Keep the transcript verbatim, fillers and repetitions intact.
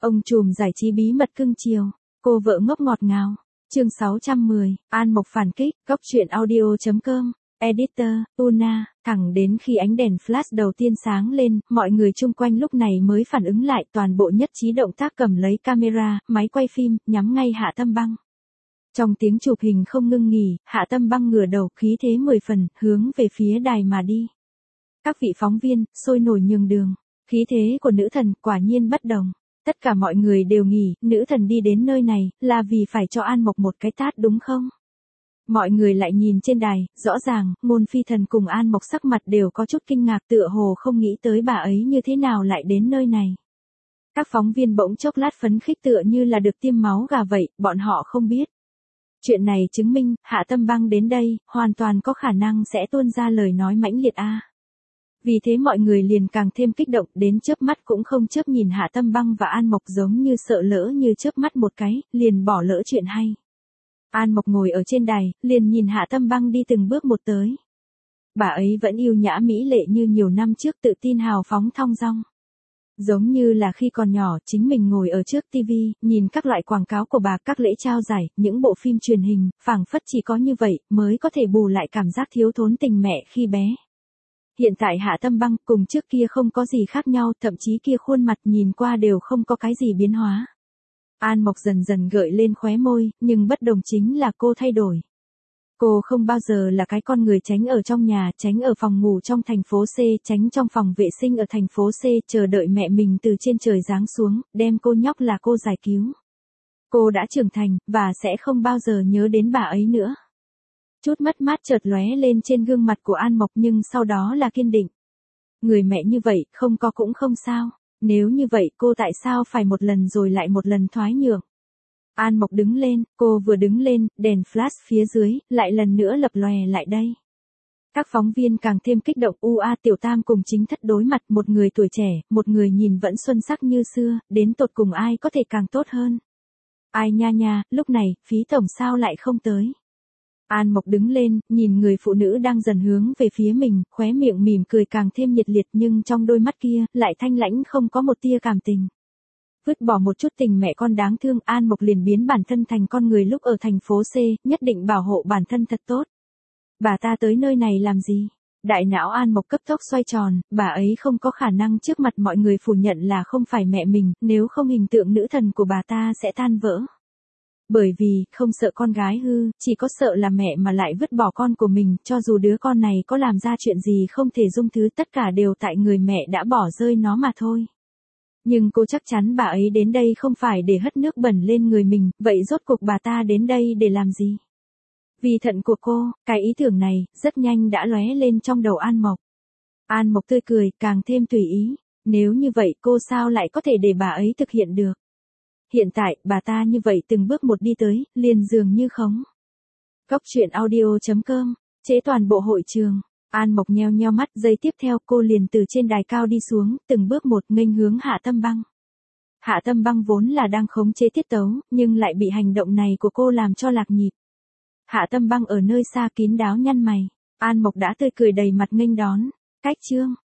Ông trùm giải trí bí mật cưng chiều, cô vợ ngốc ngọt ngào. Chương sáu trăm mười, An Mộc phản kích, góc truyện audio chấm com, editor, Una, thẳng đến khi ánh đèn flash đầu tiên sáng lên, mọi người chung quanh lúc này mới phản ứng lại, toàn bộ nhất trí động tác cầm lấy camera, máy quay phim, nhắm ngay Hạ Tâm Băng. Trong tiếng chụp hình không ngưng nghỉ, Hạ Tâm Băng ngửa đầu, khí thế mười phần, hướng về phía đài mà đi. Các vị phóng viên, sôi nổi nhường đường. Khí thế của nữ thần quả nhiên bất đồng. Tất cả mọi người đều nghĩ, nữ thần đi đến nơi này, là vì phải cho An Mộc một cái tát đúng không? Mọi người lại nhìn trên đài, rõ ràng, Ngôn Phi Thần cùng An Mộc sắc mặt đều có chút kinh ngạc, tựa hồ không nghĩ tới bà ấy như thế nào lại đến nơi này. Các phóng viên bỗng chốc lát phấn khích tựa như là được tiêm máu gà vậy, bọn họ không biết. Chuyện này chứng minh, Hạ Tâm Băng đến đây, hoàn toàn có khả năng sẽ tuôn ra lời nói mãnh liệt a. Vì thế mọi người liền càng thêm kích động, đến chớp mắt cũng không chớp nhìn Hạ Tâm Băng và An Mộc, giống như sợ lỡ như chớp mắt một cái, liền bỏ lỡ chuyện hay. An Mộc ngồi ở trên đài, liền nhìn Hạ Tâm Băng đi từng bước một tới. Bà ấy vẫn yêu nhã mỹ lệ như nhiều năm trước, tự tin hào phóng thong dong. Giống như là khi còn nhỏ, chính mình ngồi ở trước ti vi, nhìn các loại quảng cáo của bà, các lễ trao giải, những bộ phim truyền hình, phảng phất chỉ có như vậy, mới có thể bù lại cảm giác thiếu thốn tình mẹ khi bé. Hiện tại Hạ Tâm Băng cùng trước kia không có gì khác nhau, thậm chí kia khuôn mặt nhìn qua đều không có cái gì biến hóa. An Mộc dần dần gợi lên khóe môi, nhưng bất đồng chính là cô thay đổi. Cô không bao giờ là cái con người tránh ở trong nhà, tránh ở phòng ngủ trong thành phố C, tránh trong phòng vệ sinh ở thành phố C, chờ đợi mẹ mình từ trên trời giáng xuống, đem cô nhóc là cô giải cứu. Cô đã trưởng thành, và sẽ không bao giờ nhớ đến bà ấy nữa. Chút mất mát chợt lóe lên trên gương mặt của An Mộc, nhưng sau đó là kiên định. Người mẹ như vậy, không có cũng không sao. Nếu như vậy, cô tại sao phải một lần rồi lại một lần thoái nhượng? An Mộc đứng lên, cô vừa đứng lên, đèn flash phía dưới, lại lần nữa lập lòe lại đây. Các phóng viên càng thêm kích động, u a Tiểu Tam cùng chính thất đối mặt, một người tuổi trẻ, một người nhìn vẫn xuân sắc như xưa, đến tột cùng ai có thể càng tốt hơn? Ai nha nha, lúc này, Phí tổng sao lại không tới? An Mộc đứng lên, nhìn người phụ nữ đang dần hướng về phía mình, khóe miệng mỉm cười càng thêm nhiệt liệt, nhưng trong đôi mắt kia, lại thanh lãnh không có một tia cảm tình. Vứt bỏ một chút tình mẹ con đáng thương, An Mộc liền biến bản thân thành con người lúc ở thành phố C, nhất định bảo hộ bản thân thật tốt. Bà ta tới nơi này làm gì? Đại não An Mộc cấp tốc xoay tròn, bà ấy không có khả năng trước mặt mọi người phủ nhận là không phải mẹ mình, nếu không hình tượng nữ thần của bà ta sẽ tan vỡ. Bởi vì, không sợ con gái hư, chỉ có sợ là mẹ mà lại vứt bỏ con của mình, cho dù đứa con này có làm ra chuyện gì không thể dung thứ, tất cả đều tại người mẹ đã bỏ rơi nó mà thôi. Nhưng cô chắc chắn bà ấy đến đây không phải để hất nước bẩn lên người mình, vậy rốt cuộc bà ta đến đây để làm gì? Vì thận của cô, cái ý tưởng này, rất nhanh đã lóe lên trong đầu An Mộc. An Mộc tươi cười, càng thêm tùy ý. Nếu như vậy cô sao lại có thể để bà ấy thực hiện được? Hiện tại, bà ta như vậy từng bước một đi tới, liền dường như khống. Góc truyện audio chấm com, chế toàn bộ hội trường. An Mộc nheo nheo mắt, giây tiếp theo cô liền từ trên đài cao đi xuống, từng bước một nghênh hướng Hạ Tâm Băng. Hạ Tâm Băng vốn là đang khống chế tiết tấu, nhưng lại bị hành động này của cô làm cho lạc nhịp. Hạ Tâm Băng ở nơi xa kín đáo nhăn mày. An Mộc đã tươi cười đầy mặt nghênh đón. Cách chương.